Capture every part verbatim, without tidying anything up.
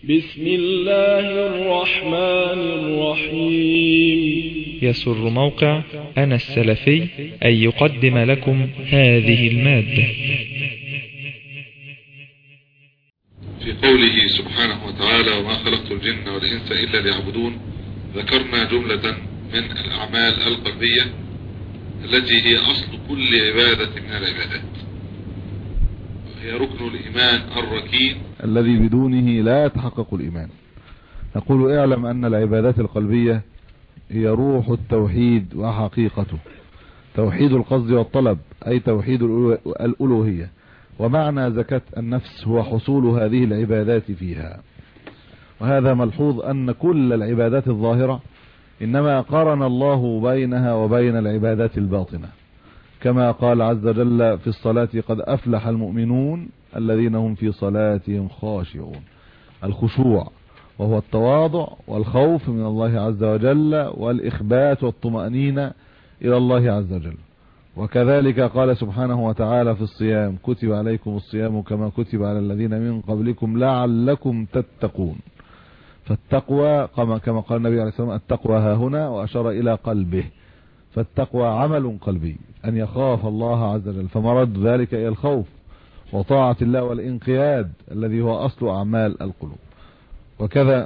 بسم الله الرحمن الرحيم. يسر موقع أنا السلفي أن يقدم لكم هذه المادة. في قوله سبحانه وتعالى: وما خلقت الجن والإنس إلا ليعبدون، ذكرنا جملة من الأعمال القلبية التي هي أصل كل عبادة من العبادات، وهي ركن الإيمان الركين الذي بدونه لا يتحقق الإيمان. نقول: اعلم أن العبادات القلبية هي روح التوحيد وحقيقته، توحيد القصد والطلب، أي توحيد الألوهية. ومعنى زكاة النفس هو حصول هذه العبادات فيها. وهذا ملحوظ أن كل العبادات الظاهرة إنما قرن الله بينها وبين العبادات الباطنة، كما قال عز وجل في الصلاة: قد أفلح المؤمنون الذين هم في صلاتهم خاشعون. الخشوع وهو التواضع والخوف من الله عز وجل والإخبات والطمأنينة إلى الله عز وجل. وكذلك قال سبحانه وتعالى في الصيام: كتب عليكم الصيام كما كتب على الذين من قبلكم لعلكم تتقون. فالتقوى كما قال النبي عليه الصلاة والسلام: التقوى ها هنا، وأشار إلى قلبه. فالتقوى عمل قلبي، أن يخاف الله عز وجل، فمرد ذلك إلى الخوف وطاعة الله والانقياد الذي هو أصل أعمال القلوب. وكذا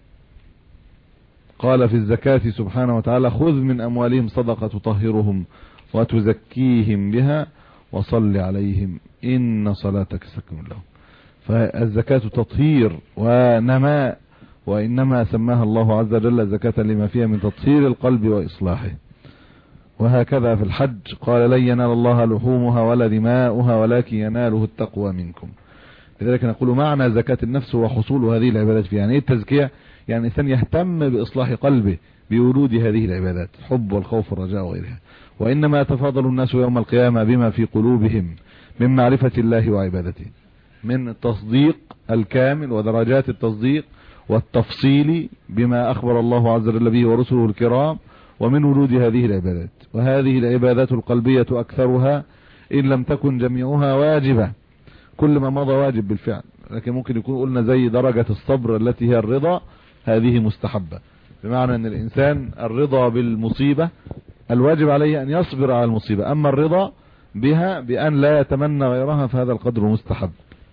قال في الزكاة سبحانه وتعالى: خذ من أموالهم صدقة تطهرهم وتزكيهم بها وصل عليهم إن صلاتك سكن لهم. فالزكاة تطهير ونماء، وإنما سماها الله عز وجل زكاة لما فيها من تطهير القلب وإصلاحه. وهكذا في الحج قال: لن ينال الله لحومها ولا دماؤها ولكن يناله التقوى منكم. لذلك نقول معنى زكاة النفس هو حصول هذه العبادات فيها. يعني ايه التزكية؟ يعني الإنسان يهتم بإصلاح قلبه بورود هذه العبادات، الحب والخوف والرجاء وغيرها. وإنما يتفاضل الناس يوم القيامة بما في قلوبهم من معرفة الله وعبادته، من التصديق الكامل ودرجات التصديق والتفصيل بما أخبر الله عز وجل به ورسله الكرام، ومن ورود هذه العبادات. وهذه العبادات القلبية أكثرها إن لم تكن جميعها واجبة، كل ما مضى واجب بالفعل، لكن ممكن يكون قلنا زي درجة الصبر التي هي الرضا، هذه مستحبة. بمعنى أن الإنسان الرضا بالمصيبة الواجب عليه أن يصبر على المصيبة، أما الرضا بها بأن لا يتمنى غيرها فهذا القدر مستحب.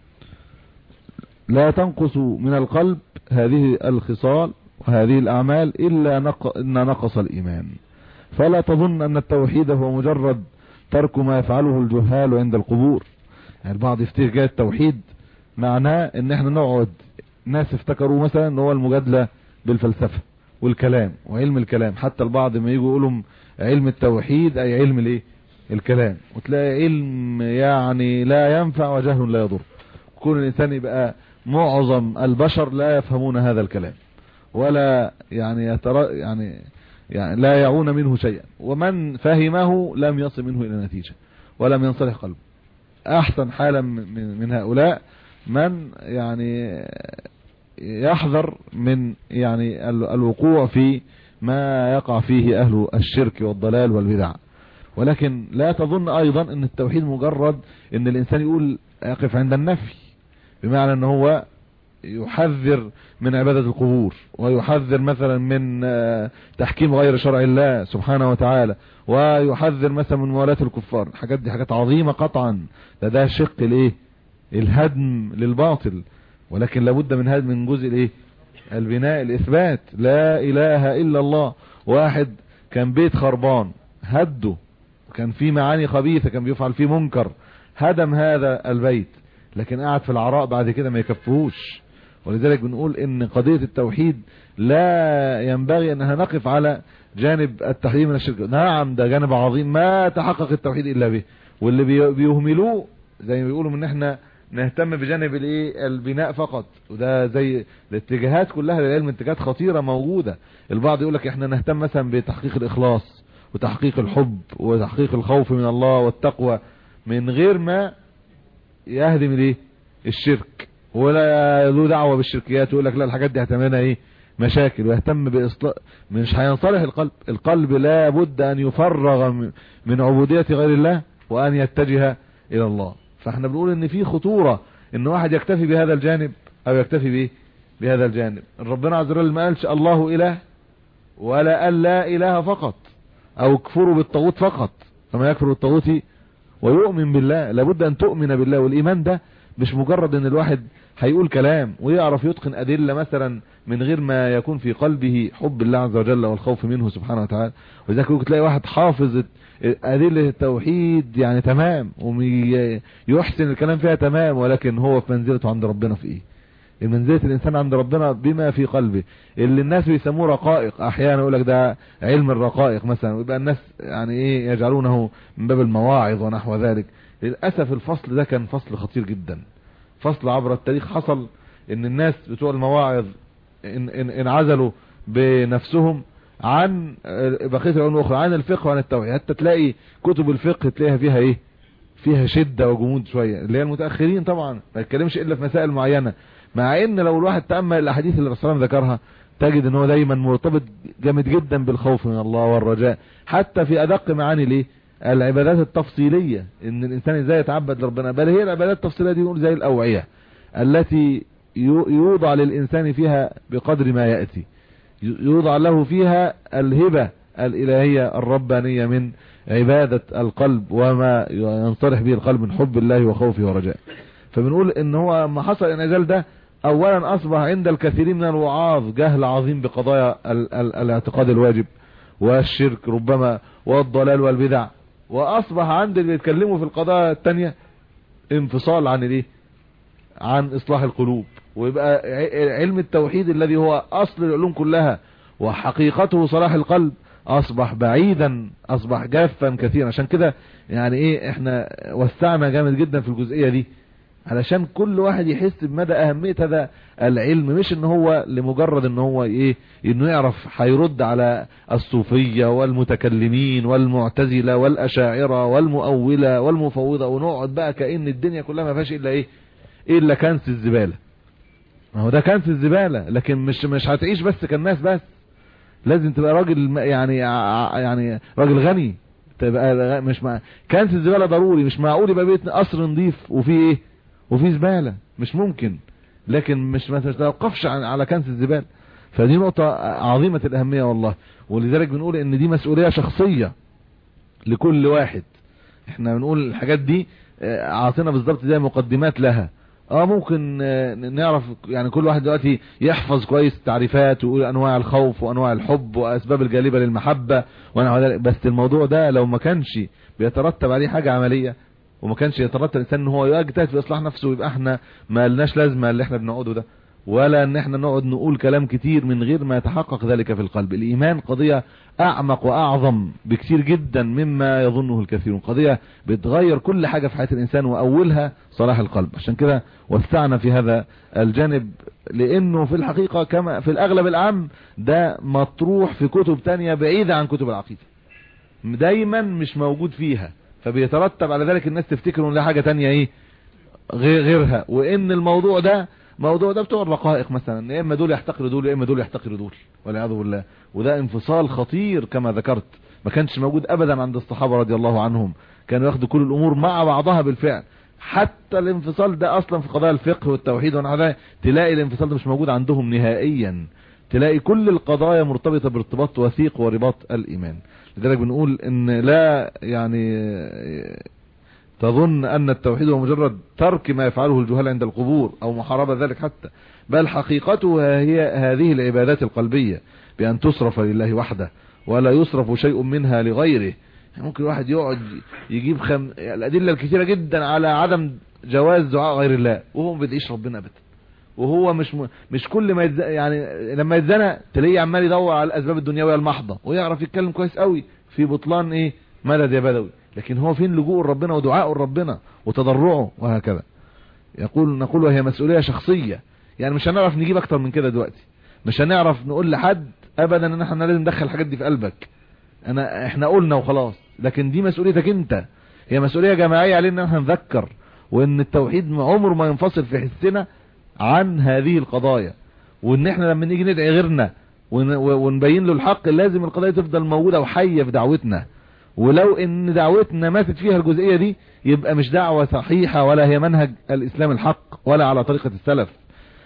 لا تنقص من القلب هذه الخصال وهذه الأعمال إلا نق... إن نقص الإيمان. فلا تظن أن التوحيد هو مجرد ترك ما يفعله الجهال عند القبور. يعني البعض يفتكر جاء التوحيد معناه ان احنا نقعد، ناس افتكروا مثلا ان هو المجادلة بالفلسفة والكلام وعلم الكلام. حتى البعض ما يجوا يقولوا علم التوحيد اي علم الايه الكلام، وتلاقي علم يعني لا ينفع وجهل لا يضر. كل الانسان يبقى معظم البشر لا يفهمون هذا الكلام ولا يعني يترى يعني يعني لا يعون منه شيئا، ومن فهمه لم يصل منه الى نتيجة ولم ينصلح قلبه. احسن حالا من, من هؤلاء من يعني يحذر من يعني الوقوع في ما يقع فيه اهل الشرك والضلال والبدع. ولكن لا تظن ايضا ان التوحيد مجرد ان الانسان يقول يقف عند النفي، بمعنى ان هو يحذر من عبادة القبور، ويحذر مثلا من تحكيم غير شرع الله سبحانه وتعالى، ويحذر مثلا من موالاة الكفار. الحاجات دي حاجات عظيمة قطعا، ده ده شق الايه الهدم للباطل. ولكن لابد من هدم من جزء الايه البناء الاثبات. لا اله الا الله. واحد كان بيت خربان هده، كان فيه معاني خبيثة، كان بيفعل فيه منكر، هدم هذا البيت، لكن قاعد في العراء بعد كده ما يكفوش. ولذلك بنقول ان قضية التوحيد لا ينبغي انها نقف على جانب التحذير من الشرك. نعم ده جانب عظيم ما تحقق التوحيد الا به، واللي بيهملوه زي ما بيقولوا ان احنا نهتم بجانب الايه البناء فقط. وده زي الاتجاهات كلها للعلم، اتجاهات خطيرة موجودة. البعض يقول لك احنا نهتم مثلا بتحقيق الاخلاص وتحقيق الحب وتحقيق الخوف من الله والتقوى، من غير ما يهدم الايه الشرك ولا له دعوة بالشركيات، ويقول لك لا الحاجات دي هتعملها ايه مشاكل، ويهتم باصلاح. مش هينصلح القلب. القلب لا بد ان يفرغ من عبودية غير الله وان يتجه الى الله. فاحنا بنقول ان في خطورة ان واحد يكتفي بهذا الجانب او يكتفي بايه بهذا الجانب. ربنا عز وجل ما قالش الله اله ولا قال لا اله فقط او كفروا بالطاغوت فقط، فما يكفر بالطاغوت ويؤمن بالله. لابد ان تؤمن بالله، والايمان ده مش مجرد ان الواحد هيقول كلام ويعرف يتقن ادله مثلا من غير ما يكون في قلبه حب الله عز وجل والخوف منه سبحانه وتعالى. ولذلك ممكن تلاقي واحد حافظ ادله التوحيد يعني تمام ويحسن الكلام فيها تمام، ولكن هو في منزلته عند ربنا في ايه؟ منزله الانسان عند ربنا بما في قلبه، اللي الناس بيسموه رقائق. احيانا يقول لك ده علم الرقائق مثلا، ويبقى الناس يعني ايه يجعلونه من باب المواعظ ونحو ذلك. للاسف الفصل ده كان فصل خطير جدا، فصل عبر التاريخ حصل ان الناس بتوع المواعظ انعزلوا بنفسهم عن بقيه العلوم الاخرى، عن الفقه وعن التوحيد. حتى تلاقي كتب الفقه تلاقيها فيها ايه؟ فيها شده وجمود شويه، اللي هي المتاخرين طبعا ما يتكلمش الا في مسائل معينه، مع ان لو الواحد تامل الاحاديث اللي الرسول ذكرها تجد ان هو دايما مرتبط جامد جدا بالخوف من الله والرجاء، حتى في ادق معاني ليه العبادات التفصيليه، ان الانسان ازاي يتعبد لربنا. بل هي العبادات التفصيليه دي نقول زي الاوعيه التي يوضع للانسان فيها بقدر ما ياتي، يوضع له فيها الهبه الالهيه الربانيه من عباده القلب وما ينصرح به القلب من حب الله وخوفه ورجائه. فبنقول ان هو ما حصل الانعزال ده اولا اصبح عند الكثيرين من الوعاظ جهل عظيم بقضايا ال ال الاعتقاد الواجب والشرك ربما والضلال والبدع، واصبح عند اللي بيتكلموا في القضايا التانية انفصال عن الايه؟ عن اصلاح القلوب. ويبقى علم التوحيد الذي هو اصل العلوم كلها وحقيقته صلاح القلب اصبح بعيدا، اصبح جافا كثيرا. عشان كده يعني ايه احنا وسعنا جامد جدا في الجزئية دي علشان كل واحد يحس بمدى اهمية هذا العلم، مش ان هو لمجرد ان هو ايه انه يعرف هيرد على الصوفية والمتكلمين والمعتزلة والاشاعرة والمؤولة والمفوضة ونقعد بقى كأن الدنيا كلها ما فيهاش الا ايه الا كنس الزبالة. ما هو ده كنس الزبالة، لكن مش مش هتعيش بس كالناس، بس لازم تبقى راجل يعني يعني راجل غني، تبقى مش مع كنس الزبالة ضروري. مش معقول يبقى بيت قصر نظيف وفيه ايه وفيه زبالة، مش ممكن. لكن مش ما تتوقفش على كنس الزبالة. فدي نقطة عظيمة الأهمية والله. ولذلك بنقول ان دي مسؤولية شخصية لكل واحد. احنا بنقول الحاجات دي عاطينا بالضبط زي مقدمات لها. اه ممكن نعرف يعني كل واحد دلوقتي يحفظ كويس التعريفات ويقول انواع الخوف وانواع الحب واسباب الجالبة للمحبة ونحو ذلك، بس الموضوع ده لو ما كانش بيترتب عليه حاجة عملية وما كانش يترتب الانسان ان هو يجتهد في اصلاح نفسه، يبقى احنا ما لناش لازمة اللي احنا بنقعده ده، ولا ان احنا نقعد نقول كلام كتير من غير ما يتحقق ذلك في القلب. الايمان قضية اعمق واعظم بكتير جدا مما يظنه الكثيرون، قضية بتغير كل حاجة في حياة الانسان واولها صلاح القلب. عشان كده وسعنا في هذا الجانب، لانه في الحقيقة كما في الاغلب العام ده مطروح في كتب تانية بعيدة عن كتب العقيدة، دايما مش موجود فيها، فبيترتب على ذلك الناس تفتكر ان لا حاجة تانية ايه غيرها، وان الموضوع ده موضوع ده بتوع الرقائق مثلا، يا اما دول يحتقروا دول يا اما دول يحتقروا دول والعياذ بالله. وده انفصال خطير كما ذكرت ما كانش موجود ابدا عند الصحابة رضي الله عنهم، كانوا ياخدوا كل الامور مع بعضها بالفعل. حتى الانفصال ده اصلا في قضايا الفقه والتوحيد ونحوها تلاقي الانفصال ده مش موجود عندهم نهائيا، تلاقي كل القضايا مرتبطة بارتباط وثيق ورباط الايمان. لذلك بنقول ان لا يعني تظن ان التوحيد هو مجرد ترك ما يفعله الجهال عند القبور او محاربة ذلك حتى، بل حقيقتها هي هذه العبادات القلبية بان تصرف لله وحده ولا يصرف شيء منها لغيره. ممكن واحد يقعد يجيب خم... الادلة الكثيرة جدا على عدم جواز دعاء غير الله وهو ما بيدعيش ربنا ابدا، وهو مش م... مش كل ما يتز... يعني لما يتزنى تلاقيه عمال يدور على الاسباب الدنيوية المحضة ويعرف يتكلم كويس قوي في بطلان ايه مدد يا بدوي، لكن هو فين لجوء ربنا ودعاء ربنا وتضرعه وهكذا. يقول نقول وهي مسؤولية شخصية، يعني مش هنعرف نجيب اكتر من كده دلوقتي، مش هنعرف نقول لحد ابدا ان احنا لازم ندخل الحاجات دي في قلبك، انا احنا قلنا وخلاص، لكن دي مسؤوليتك انت، هي مسؤولية جماعية علينا ان احنا نذكر، وان التوحيد عمره ما ينفصل في حسنا عن هذه القضايا، وان احنا لما نيجي ندعي غيرنا ونبين له الحق لازم القضايا تفضل موجودة وحية في دعوتنا. ولو ان دعوتنا ماتت فيها الجزئية دي يبقى مش دعوة صحيحة ولا هي منهج الاسلام الحق ولا على طريقة السلف.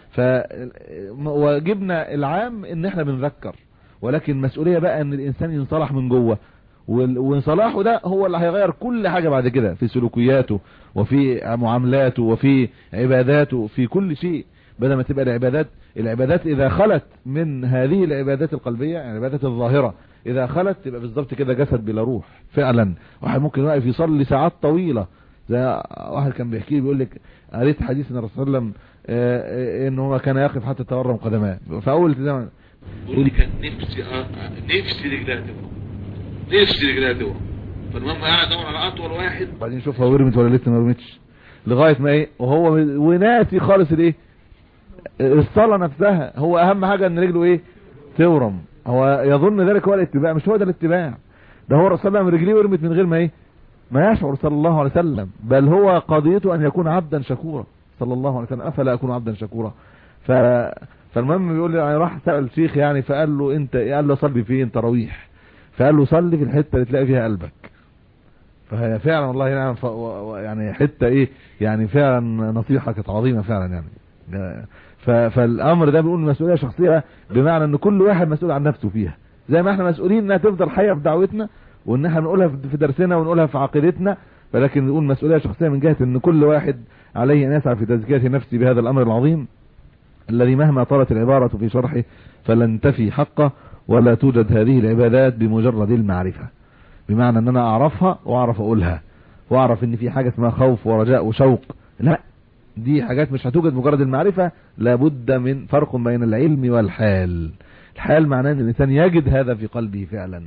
فواجبنا العام ان احنا بنذكر، ولكن المسؤولية بقى ان الانسان ينصلح من جوه، وانصلاحه ده هو اللي هيغير كل حاجة بعد كده في سلوكياته وفي معاملاته وفي عباداته في كل شيء. بدل ما تبقى العبادات العبادات اذا خلت من هذه العبادات القلبية، يعني العبادات الظاهرة اذا خلت تبقى بالظبط كده جسد بلا روح فعلا. واحد ممكن واقف يصلي ساعات طويلة، زي واحد كان بيحكي لي بيقول لك قريت حديث ان الرسول صلى الله عليه وسلم ان هو كان يقف حتى تورم قدماه. فاول زمان بيقول لي كان نفسي نفسي رجلها تورم، نفسي رجلها تورم. فالمهم قاعد ادور على اطول واحد، بعدين شوفها ورمت ولا لسه ما ورمتش، لغايه ما ايه وهو وناسي خالص الايه الصلاه نفسها. هو اهم حاجه ان رجله ايه تورم. هو يظن ذلك هو الاتباع، مش هو ده الاتباع. ده هو الرسول صلى الله عليه وسلم رجليه ورمت من غير ما ايه ما يشعر صلى الله عليه وسلم، بل هو قضيته ان يكون عبدا شكورا صلى الله عليه وسلم. افلا اكون عبدا شكورا؟ ف فالمهم بيقول لي يعني راح سأل شيخ يعني، فقال له انت قال له صلي فين تراويح؟ فقال له صلي في الحته اللي تلاقي فيها قلبك. فهي فعلا والله يعني ف... يعني حته ايه يعني فعلا نصيحه كانت عظيمه فعلا يعني. ف... فالامر ده بيقول مسؤوليه شخصيه، بمعنى ان كل واحد مسؤول عن نفسه فيها، زي ما احنا مسؤولين انها تفضل حيه في دعوتنا وان احنا بنقولها في درسنا ونقولها في عقيدتنا، ولكن نقول مسؤوليه شخصيه من جهه ان كل واحد عليه ان يسعى في تزكيه نفسه بهذا الامر العظيم الذي مهما طالت العباره في شرحه فلن تفي حقه، ولا توجد هذه العبادات بمجرد المعرفه، بمعنى ان انا اعرفها واعرف اقولها واعرف ان في حاجه اسمها خوف ورجاء وشوق. لا، دي حاجات مش هتوجد مجرد المعرفه، لابد من فرق بين العلم والحال. الحال معناه ان الانسان يجد هذا في قلبه فعلا،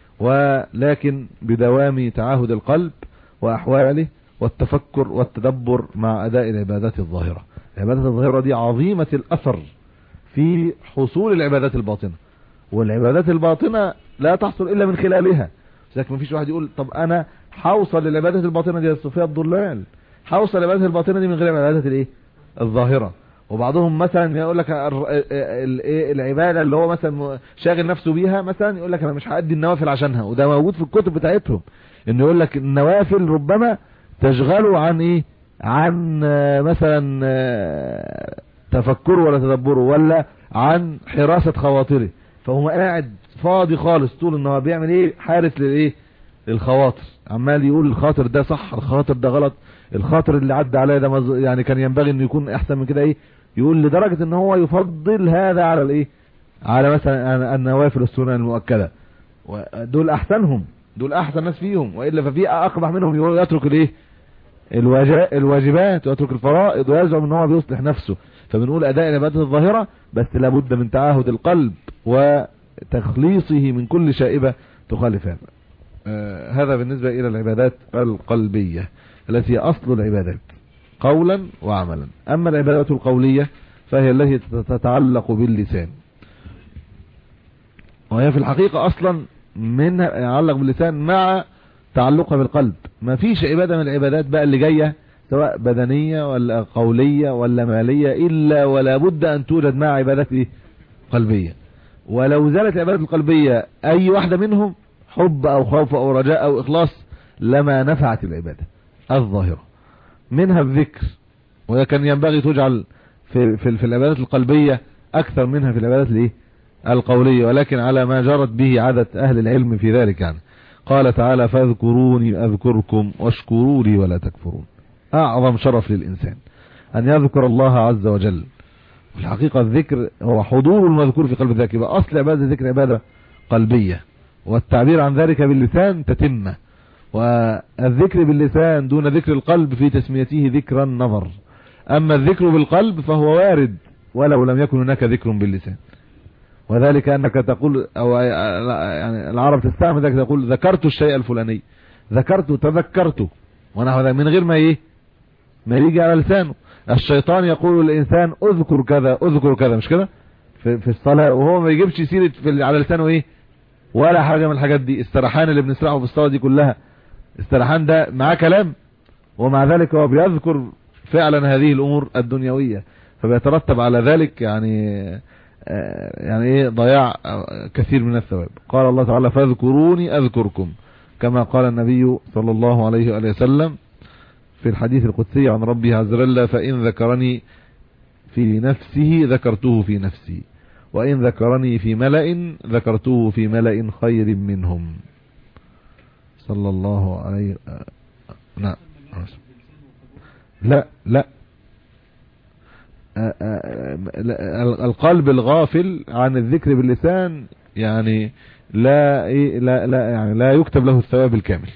ولكن بدوام تعاهد القلب واحواله والتفكر والتدبر مع اداء العبادات الظاهره. العبادات الظاهره دي عظيمه الاثر في حصول العبادات الباطنه، والعبادات الباطنه لا تحصل الا من خلالها. لكن مفيش واحد يقول طب انا هوصل للعبادات الباطنه دي الصوفيه الضلال، هوصل للعبادات الباطنه دي من غير العبادات الايه الظاهره. وبعضهم مثلا يقول لك العباده اللي هو مثلا شاغل نفسه بيها، مثلا يقول لك انا مش هادي النوافل عشانها، وده موجود في الكتب بتاعتهم، انه يقول لك النوافل ربما تشغله عن ايه عن مثلا تفكره ولا تدبره ولا عن حراسه خواطره، فهو قاعد فاضي خالص طول النهار بيعمل ايه حارس للايه للخواطر، عمال يقول الخاطر ده صح الخاطر ده غلط، الخاطر اللي عدى عليه ده يعني كان ينبغي انه يكون احسن من كده ايه، يقول لدرجه ان هو يفضل هذا على الايه على مثلا النوافل السنن المؤكده، ودول احسنهم، دول احسن ناس فيهم، والا ففي اقبح منهم يترك الايه الواجبات ويترك الفرائض ويزعم ان هو بيصلح نفسه. فبنقول اداء العبادات الظاهره بس لابد من تعاهد القلب وتخليصه من كل شائبه تخالف هذا. آه هذا بالنسبه الى العبادات القلبيه التي هي اصل العبادات قولا وعملا. اما العبادات القوليه فهي التي تتعلق باللسان، وهي في الحقيقه اصلا من يتعلق باللسان مع تعلقها بالقلب. ما فيش عباده من العبادات بقى اللي جايه سواء بدنيه ولا قوليه ولا ماليه الا ولا بد ان توجد مع عبادات ايه قلبيه. ولو زالت العبادات القلبيه اي واحده منهم حب او خوف او رجاء او اخلاص لما نفعت العباده الظاهره. منها الذكر، وهي كان ينبغي تجعل في في, في العبادات القلبيه اكثر منها في العبادات الايه القوليه، ولكن على ما جرت به عادة اهل العلم في ذلك. يعني قال تعالى فاذكروني اذكركم واشكروا لي ولا تكفرون. اعظم شرف للانسان ان يذكر الله عز وجل. في الحقيقه الذكر هو حضور المذكور في قلب الذاكر، يبقى اصل عباده الذكر عباده قلبيه، والتعبير عن ذلك باللسان تتمه. والذكر باللسان دون ذكر القلب في تسميته ذكر النظر. اما الذكر بالقلب فهو وارد ولو لم يكن هناك ذكر باللسان، وذلك انك تقول او يعني العرب تستعمل ذلك، تقول ذكرت الشيء الفلاني، ذكرت تذكرته ونحو ذلك من غير ما ايه ما يجي على لسانه. الشيطان يقول للانسان اذكر كذا اذكر كذا، مش كده في, في الصلاه، وهو ما يجيبش سيره في على لسانه ايه ولا حاجه من الحاجات دي. السرحان اللي بنسرحه في الصلاه دي كلها، السرحان ده معاه كلام ومع ذلك هو بيذكر فعلا هذه الامور الدنيويه، فبيترتب على ذلك يعني يعني ايه ضياع كثير من الثواب. قال الله تعالى فاذكروني اذكركم، كما قال النبي صلى الله عليه وآله وسلم في الحديث القدسي عن ربه عز وجل فإن ذكرني في نفسه ذكرته في نفسي، وإن ذكرني في ملأ ذكرته في ملأ خير منهم. صلى الله عليه. نعم. لا لا القلب الغافل عن الذكر باللسان يعني لا لا لا يعني لا يكتب له الثواب الكامل.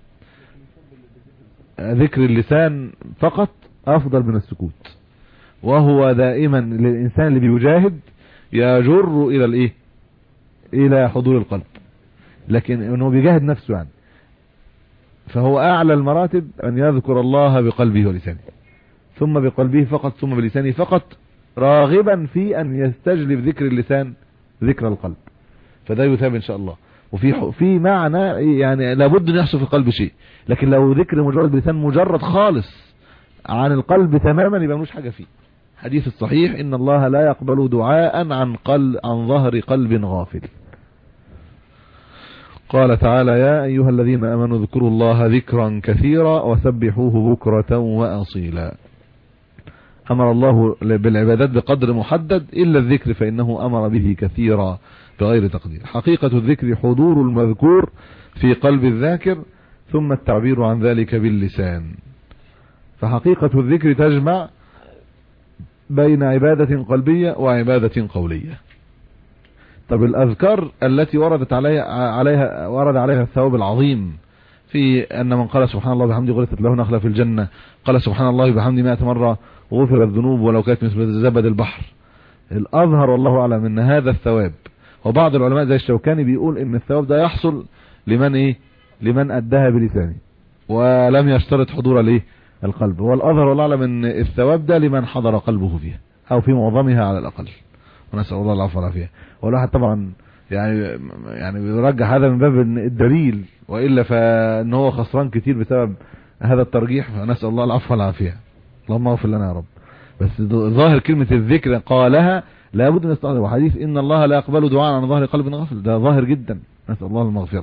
ذكر اللسان فقط افضل من السكوت، وهو دائما للانسان اللي بيجاهد يجر الى الايه الى حضور القلب، لكن انه بيجاهد نفسه يعني، فهو اعلى المراتب ان يذكر الله بقلبه ولسانه، ثم بقلبه فقط، ثم بلسانه فقط، راغبا في ان يستجلب ذكر اللسان ذكر القلب، فده يثاب ان شاء الله. وفي في معنى يعني لابد ان يحصل في القلب شيء، لكن لو ذكر مجرد بلسان مجرد خالص عن القلب تماما يبقى ملوش حاجه فيه. حديث الصحيح ان الله لا يقبل دعاء عن قلب عن ظهر قلب غافل. قال تعالى يا ايها الذين امنوا اذكروا الله ذكرا كثيرا وسبحوه بكرة واصيلا. امر الله بالعبادات بقدر محدد الا الذكر فانه امر به كثيرا بغير تقدير. حقيقة الذكر حضور المذكور في قلب الذاكر ثم التعبير عن ذلك باللسان. فحقيقة الذكر تجمع بين عبادة قلبية وعبادة قولية. طب الأذكار التي وردت عليها, عليها ورد عليها الثواب العظيم في أن من قال سبحان الله بحمده غرست له نخلة في الجنة، قال سبحان الله بحمده مائة مرة غفر الذنوب ولو كانت مثل زبد البحر. الأظهر والله أعلم أن هذا الثواب، وبعض العلماء زي الشوكاني بيقول ان الثواب ده يحصل لمن ايه لمن اداها بلسانه ولم يشترط حضور الايه القلب. والأظهر والله أعلم ان الثواب ده لمن حضر قلبه فيها او في معظمها على الاقل، ونسأل الله العفو والعافية. والواحد طبعا يعني يعني بيرجح هذا من باب الدليل، والا فان هو خسران كتير بسبب هذا الترجيح، فنسأل الله العفو والعافية. اللهم اغفر لنا يا رب. بس ظاهر كلمة الذكر قالها لابد ان نستحضر، وحديث ان الله لا يقبل دعاء عن ظهر قلب غافل ده ظاهر جدا، نسأل الله المغفرة.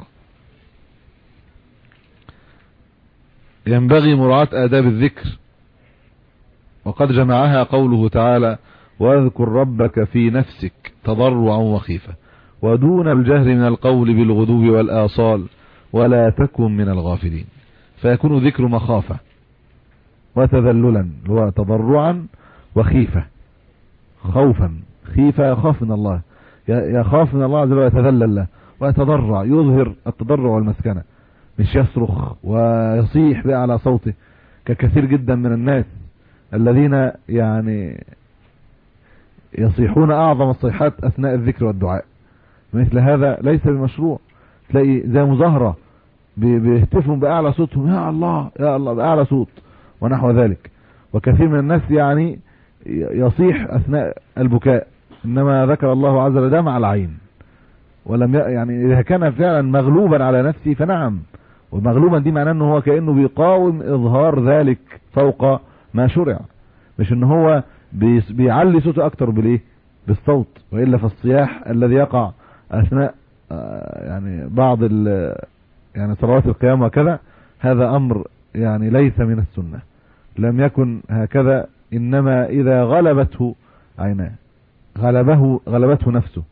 ينبغي مراعاة آداب الذكر، وقد جمعها قوله تعالى واذكر ربك في نفسك تضرعا وخيفة ودون الجهر من القول بالغدو والآصال ولا تكن من الغافلين. فيكون ذكر مخافة وتذللا هو تضرعا وخيفة، خوفا خيفة يخاف من الله، يخاف من الله عز وجل ويتذلل له ويتضرع، يظهر التضرع والمسكنة، مش يصرخ ويصيح بأعلى صوته ككثير جدا من الناس الذين يعني يصيحون أعظم الصيحات أثناء الذكر والدعاء. مثل هذا ليس بمشروع. تلاقي زي مظاهرة بيهتفوا بأعلى صوتهم يا الله يا الله بأعلى صوت ونحو ذلك. وكثير من الناس يعني يصيح أثناء البكاء، إنما ذكر الله عز وجل دمع العين، ولم يعني إذا كان فعلا مغلوبا على نفسه فنعم، ومغلوبا دي معناه أنه هو كأنه بيقاوم إظهار ذلك فوق ما شرع، مش أنه هو بيعلي صوته أكتر بالإيه بالصوت. وإلا فالصياح الذي يقع أثناء يعني بعض يعني صلوات القيام وكذا هذا أمر يعني ليس من السنة، لم يكن هكذا، إنما إذا غلبته عيناه غلبه غلبته نفسه.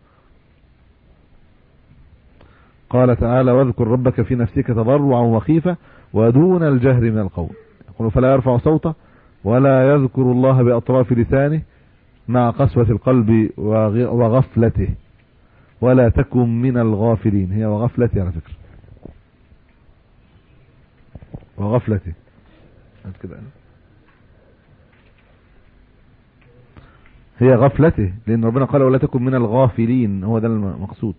قال تعالى واذكر ربك في نفسك تضرعا وخيفة ودون الجهر من القول، يقول فلا يرفع صوته ولا يذكر الله بأطراف لسانه مع قسوة القلب وغفلته ولا تكن من الغافلين. هي وغفلته على فكرة، وغفلته كده هي غفلته، لأن ربنا قال ولا تكن من الغافلين، هو ده المقصود.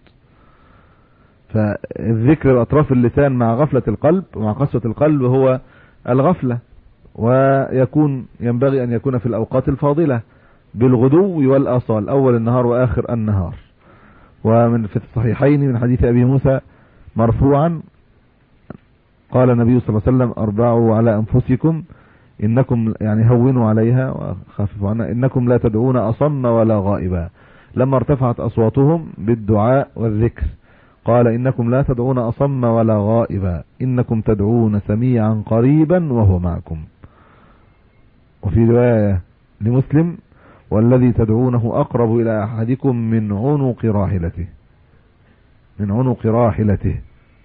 فالذكر بأطراف اللسان مع غفلة القلب ومع قسوة القلب هو الغفلة، ويكون ينبغي أن يكون في الأوقات الفاضلة بالغدو والآصال، أول النهار وآخر النهار. ومن في الصحيحين من حديث أبي موسى مرفوعا قال النبي صلى الله عليه وسلم أربعوا على أنفسكم إنكم يعني هونوا عليها وخففوا عنها إنكم لا تدعون أصم ولا غائبا. لما ارتفعت أصواتهم بالدعاء والذكر قال إنكم لا تدعون أصم ولا غائبا إنكم تدعون سميعا قريبا وهو معكم. وفي رواية لمسلم والذي تدعونه أقرب إلى أحدكم من عنق راحلته، من عنق راحلته.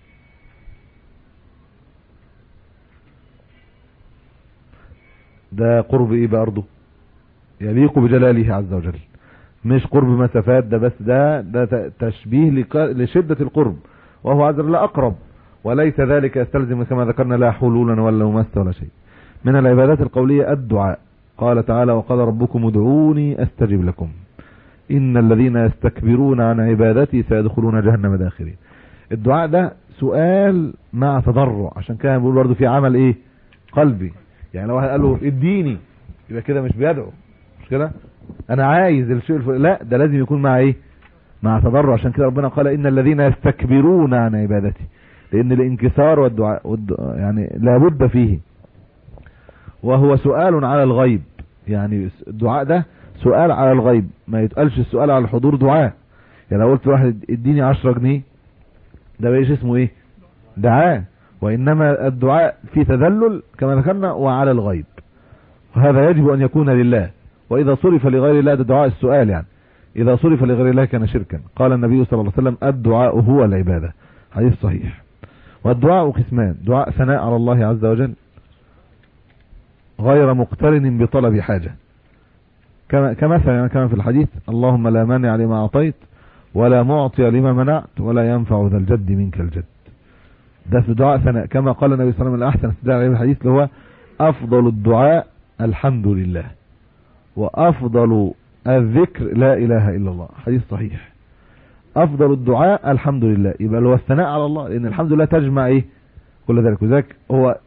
ده قرب إيه برضه؟ يليق بجلاله عز وجل، مش قرب مسافات، ده بس ده ده تشبيه لشدة القرب، وهو عز وجل أقرب، وليس ذلك يستلزم كما ذكرنا لا حلولا ولا ممس ولا شيء. من العبادات القولية الدعاء، قال تعالى وقال ربكم ادعوني أستجب لكم إن الذين يستكبرون عن عبادتي سيدخلون جهنم داخرين. الدعاء ده سؤال مع تضرع، عشان كده بيقول برضه في عمل ايه قلبي. يعني لو واحد قال له اديني يبقى كده مش بيدعو، مش كده انا عايز الشيء الفلاني، لا ده لازم يكون مع ايه مع تضرع. عشان كده ربنا قال ان الذين يستكبرون عن عبادتي، لان الانكسار والدعاء والدعاء يعني لابد فيه، وهو سؤال على الغيب. يعني الدعاء ده سؤال على الغيب، ما يتقالش السؤال على الحضور دعاء. يعني لو قلت واحد اديني عشرة جنيه ده بقيش اسمه ايه دعاء، وانما الدعاء في تذلل كما ذكرنا وعلى الغيب، وهذا يجب ان يكون لله. واذا صرف لغير الله، ده دعاء السؤال يعني، اذا صرف لغير الله كان شركا. قال النبي صلى الله عليه وسلم الدعاء هو العبادة، حديث صحيح. والدعاء قسمان، دعاء ثناء على الله عز وجل غير مقترن بطلب حاجة، كما كمثلا يعني كما في الحديث اللهم لا مانع لما اعطيت ولا معطي لما منعت ولا ينفع ذا الجد منك الجد. ده في دعاء ثناء، كما قال النبي صلى الله عليه وسلم الاحسن استدعاء عليه الحديث اللي هو افضل الدعاء الحمد لله، وافضل الذكر لا اله الا الله، حديث صحيح. افضل الدعاء الحمد لله، يبقى اللي هو الثناء على الله، لان الحمد لله تجمع ايه كل ذلك. وذلك هو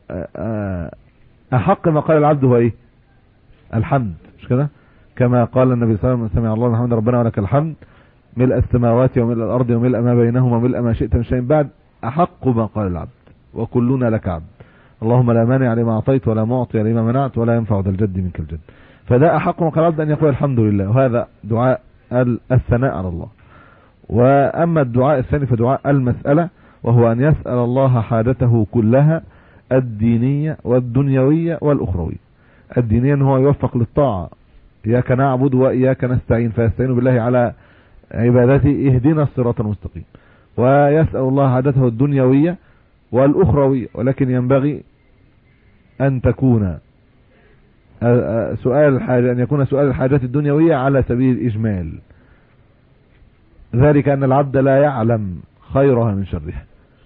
احق ما قال العبد هو ايه الحمد، مش كده؟ كما قال النبي صلى الله عليه وسلم سمع الله الحمد ربنا ولك الحمد ملء السماوات وملء الارض وملء ما بينهما وملء ما شئت من شيء بعد، احق ما قال العبد وكلنا لك عبد. اللهم لا مانع لما اعطيت ولا معطي لما منعت ولا ينفع ذا الجد منك الجد. فده احق ما قال العبد ان يقول الحمد لله، وهذا دعاء الثناء على الله. واما الدعاء الثاني فدعاء المسألة، وهو ان يسأل الله حاجته كلها الدينية والدنيوية والأخروية. الدينية ان هو يوفق للطاعة، إياك نعبد وإياك نستعين، فيستعين بالله على عبادته اهدنا الصراط المستقيم. ويسأل الله حاجته الدنيوية والأخروية، ولكن ينبغي أن تكون سؤال الحاجة أن يكون سؤال الحاجات الدنيوية على سبيل الإجمال، ذلك أن العبد لا يعلم خيرها من شرها.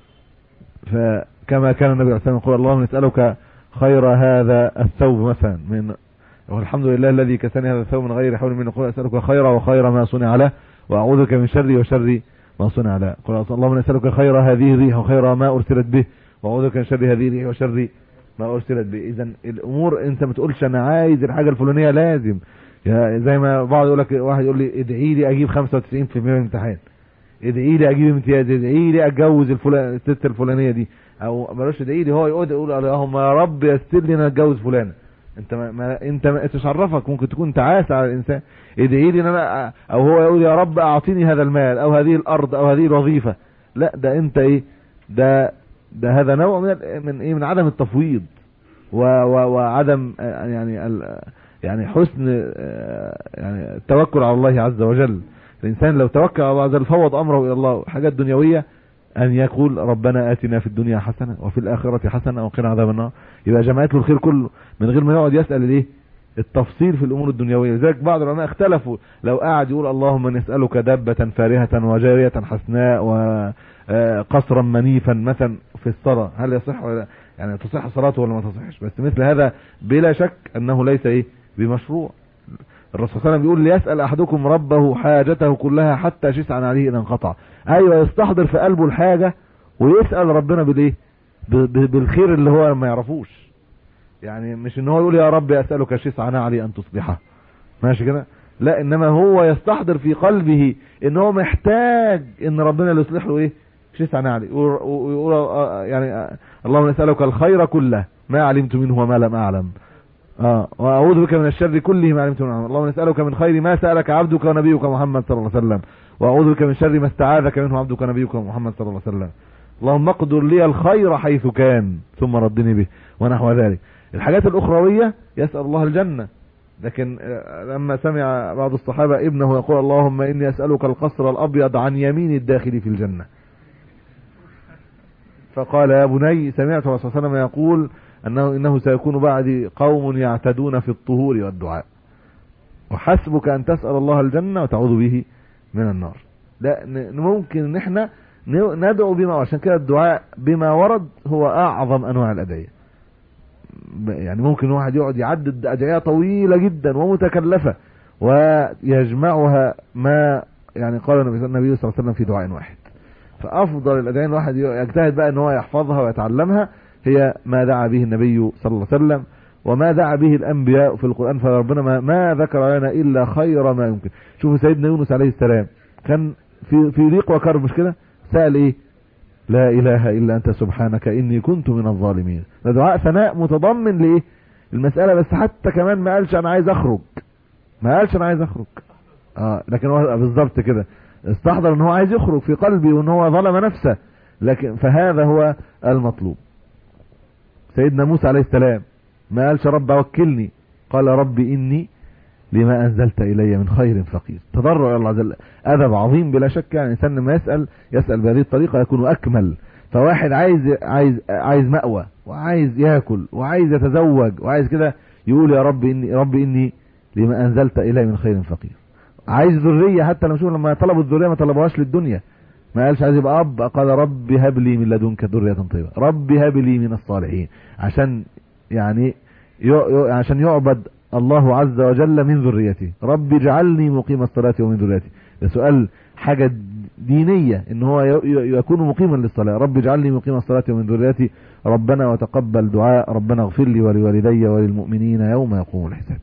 فكما كان النبي عليه الصلاة والسلام يقول اللهم نسألك خير هذا الثوب مثلا، من والحمد لله الذي كساني هذا الثوب من غير حول منه، قل أسألك خير وخير ما صنع له وأعوذ بك من شر وشر ما صنع له. قل اللهم نسألك خير هذه الريح وخير ما أرسلت به وأعوذ بك من شر هذه الريح وشر ما أرسلت به. إذا الأمور أنت ما تقولش أنا عايز الحاجة الفلانية لازم، يعني زي ما بعض يقول لك، واحد يقول لي ادعي لي أجيب خمسة وتسعين في المية من الامتحان، ادعي لي أجيب امتياز، ادعي لي أتجوز الفلان الست الفلانية دي، أو بلاش ادعي لي، هو يقول يقول اللهم يا رب يسر لي أنا أتجوز فلانة. انت ما, ما انت ما تشرفك، ممكن تكون تعاس على الانسان، ادعي لي ان انا، او هو يقول يا رب اعطيني هذا المال او هذه الارض او هذه الوظيفه. لا ده انت ايه ده ده هذا نوع من من ايه من عدم التفويض و و وعدم يعني يعني حسن يعني التوكل على الله عز وجل. الانسان لو توكل على الله عز وجل فوض امره الى الله حاجات دنيويه، ان يقول ربنا آتنا في الدنيا حسنة وفي الآخرة حسنة وقنا عذاب النار، يبقى جمعت له الخير كله من غير ما يقعد يسأل الايه التفصيل في الامور الدنيوية. لذلك بعض العلماء اختلفوا، لو قاعد يقول اللهم نسألك دابة فارهة وجارية حسناء وقصرا منيفا مثلا في الصلاة، هل يصح ولا يعني تصح صلاته ولا ما تصحش؟ بس مثل هذا بلا شك انه ليس ايه بمشروع. الرسول صلى الله عليه وسلم بيقول ليسأل احدكم ربه حاجته كلها حتى شسعا عليه اذا انقطع. ايوه يستحضر في قلبه الحاجة ويسأل ربنا بالايه بالخير اللي هو ما يعرفوش، يعني مش ان هو يقول يا رب اسألك شسعا علي ان تصلحه، ماشي كده، لا، انما هو يستحضر في قلبه ان هو محتاج ان ربنا اللي يصلح له ايه شسعا علي، ويقول يعني اللهم نسألك الخير كله ما علمت منه وما لم اعلم، اه واعوذ بك من الشر كله ما علمت منه. اللهم نسألك من خير ما سألك عبدك ونبيك محمد صلى الله عليه وسلم، واعوذ بك من شر ما استعاذك منه عبدك ونبيك محمد صلى الله عليه وسلم. اللهم اقدر لي الخير حيث كان ثم ردني به ونحو ذلك. الحاجات الاخرويه يسأل الله الجنة، لكن لما سمع بعض الصحابة ابنه يقول اللهم إني أسألك القصر الأبيض عن يمين الداخل في الجنة، فقال يا بني سمعت الرسول صلى الله عليه وسلم يقول أنه إنه سيكون بعدي قوم يعتدون في الطهور والدعاء، وحسبك أن تسأل الله الجنة وتعوذ به من النار. لا ممكن ان احنا ندعو بما، عشان كده الدعاء بما ورد هو اعظم انواع الادعية. يعني ممكن واحد يقعد يعدد ادعية طويلة جدا ومتكلفة ويجمعها ما يعني قال النبي صلى الله عليه وسلم في دعاء واحد. فافضل الادعية الواحد يجتهد بقى ان هو يحفظها ويتعلمها هي ما دعا به النبي صلى الله عليه وسلم وما دعا به الانبياء في القرآن، فربنا ما, ما ذكر لنا الا خير ما يمكن. شوفوا سيدنا يونس عليه السلام كان في في ضيق وكرب، مش كده؟ سأل ايه؟ لا اله الا انت سبحانك اني كنت من الظالمين. ده دعاء ثناء متضمن لايه؟ المسألة. بس حتى كمان ما قالش انا عايز اخرج، ما قالش انا عايز اخرج اه لكن هو بالظبط كده استحضر ان هو عايز يخرج في قلبي وان هو ظلم نفسه، لكن فهذا هو المطلوب. سيدنا موسى عليه السلام ما قالش رب وكلني، قال رب اني لما انزلت الي من خير فقير. تضرع الى الله عز وجل ادب عظيم بلا شك. يعني الانسان لما يسال يسال بهذه الطريقه يكون اكمل. فواحد عايز عايز عايز مأوى وعايز ياكل وعايز يتزوج وعايز كده يقول يا رب اني رب اني لما انزلت الي من خير فقير. عايز ذريه، حتى لما شوف لما طلبوا الذريه ما طلبوهاش للدنيا، ما قالش عايز يبقى اب، قال رب هب لي من لدنك ذريه طيبه، رب هب لي من الصالحين، عشان يعني عشان يعبد الله عز وجل من ذريتي. رب اجعلني مقيم الصلاة ومن ذريتي. ده سؤال حاجة دينية ان هو يكون مقيما للصلاة. رب اجعلني مقيم الصلاة ومن ذريتي ربنا وتقبل دعاء ربنا اغفر لي ولوالدي وللمؤمنين يوم يقوم الحساب.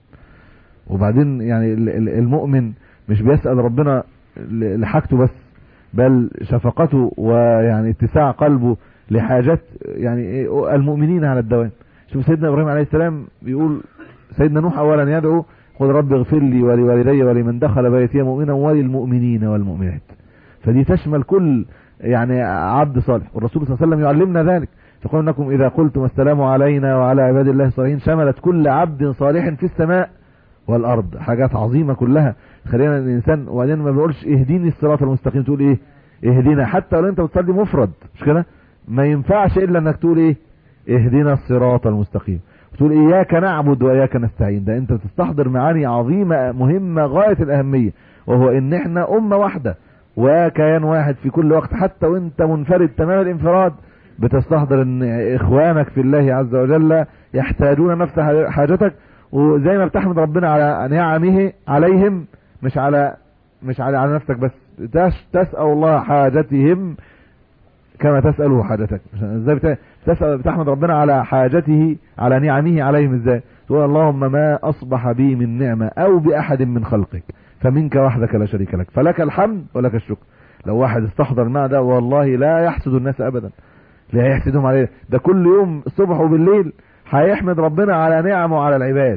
وبعدين يعني المؤمن مش بيسأل ربنا لحاجته بس، بل شفقته ويعني اتساع قلبه لحاجات يعني المؤمنين على الدوام. شوف سيدنا ابراهيم عليه السلام بيقول، سيدنا نوح اولا يدعو قل رب اغفر لي ولوالدي ولمن دخل بيتي مؤمنا وللمؤمنين والمؤمنات. فدي تشمل كل يعني عبد صالح، والرسول صلى الله عليه وسلم يعلمنا ذلك، يقول انكم اذا قلتم السلام علينا وعلى عباد الله الصالحين شملت كل عبد صالح في السماء والارض. حاجات عظيمة كلها. خلينا الانسان، وبعدين ما بنقولش اهديني الصراط المستقيم، تقول ايه؟ اهدينا. حتى لو انت بتصلي مفرد مش كده، ما ينفعش الا انك تقول ايه؟ اهدنا الصراط المستقيم. تقول اياك نعبد واياك نستعين. ده انت بتستحضر معاني عظيمة مهمة غاية الاهمية، وهو ان احنا امة واحدة وكيان واحد في كل وقت. حتى وانت منفرد تمام الانفراد بتستحضر ان اخوانك في الله عز وجل يحتاجون نفس حاجتك. وزي ما بتحمد ربنا على نعمه عليهم، مش على مش على, على نفسك بس، تسأل الله حاجتهم كما تسأله حاجتك. ازاي بتسأل بتحمد ربنا على حاجته على نعمه عليهم؟ ازاي تقول اللهم ما اصبح بي من نعمة او باحد من خلقك فمنك وحدك لا شريك لك فلك الحمد ولك الشكر. لو واحد استحضر المعنى ده والله لا يحسد الناس ابدا، لا يحسدهم عليه. ده كل يوم الصبح وبالليل هيحمد ربنا على نعمه على العباد.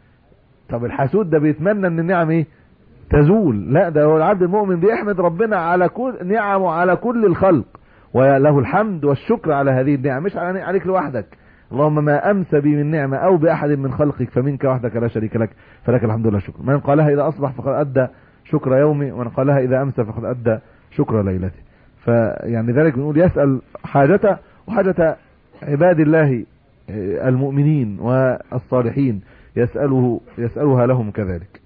طب الحسود ده بيتمنى ان النعم ايه؟ تزول. لا، ده هو العبد المؤمن بيحمد ربنا على كل نعمه على كل الخلق، وله الحمد والشكر على هذه النعمة، مش عليك لوحدك. اللهم ما امسى بي من نعمة او باحد من خلقك فمنك وحدك لا شريك لك فلك الحمد والشكر. من قالها اذا اصبح فقد ادى شكر يومي، ومن قالها اذا امسى فقد ادى شكر ليلته. فيعني ذلك بنقول يسأل حاجته وحاجة عباد الله المؤمنين والصالحين، يسأله يسألها لهم كذلك.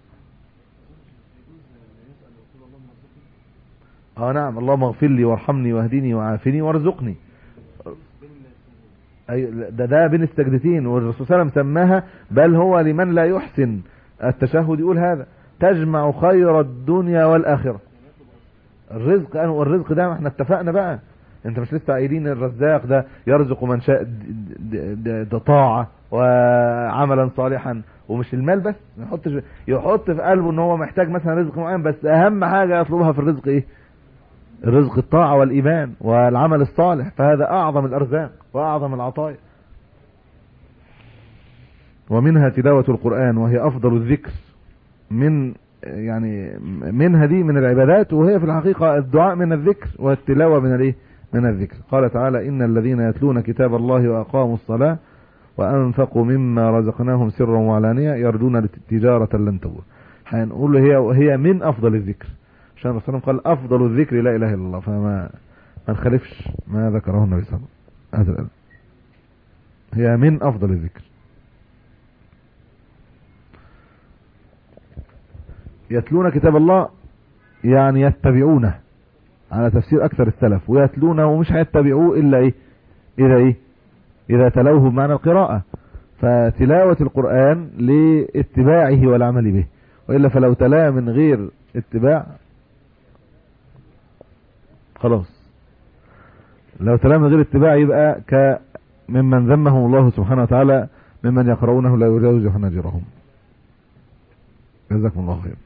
اه نعم، اللهم اغفر لي وارحمني واهدني وعافني وارزقني. اي ده ده بين السجدتين، والرسول صلى الله عليه وسلم سماها بل هو لمن لا يحسن التشهد يقول هذا تجمع خير الدنيا والاخره. الرزق انا والرزق ده احنا اتفقنا بقى، انت مش لسه قايلين الرزاق ده يرزق من شاء ده طاعه وعملا صالحا، ومش المال بس. ما يحطش يحط في قلبه ان هو محتاج مثلا رزق معين، بس اهم حاجه يطلبها في الرزق ايه؟ الرزق الطاعة والإيمان والعمل الصالح. فهذا أعظم الأرزاق وأعظم العطايا. ومنها تلاوة القرآن وهي أفضل الذكر، من يعني منها دي من العبادات، وهي في الحقيقة الدعاء من الذكر والتلاوة من الايه؟ من الذكر. قال تعالى إن الذين يتلون كتاب الله وأقاموا الصلاة وأنفقوا مما رزقناهم سرا وعلانية يرجون تجارة لن تبور. هنقول هي هي من أفضل الذكر، عشان الرسول قال أفضل الذكر لا إله إلا الله، فما ما نخالفش ما ذكره النبي صلى الله عليه وسلم. هي من أفضل الذكر. يتلون كتاب الله يعني يتبعونه على تفسير أكثر السلف، ويتلونه ومش هيتبعوه إلا إيه إذا إيه إذا تلوه بمعنى القراءة، فتلاوة القرآن لاتباعه والعمل به، وإلا فلو تلاه من غير اتباع خلاص، لو تلاه من غير اتباع يبقى كممن ذمهم الله سبحانه وتعالى ممن يقرؤونه لا يجاوز حناجرهم. جزاكم الله خير.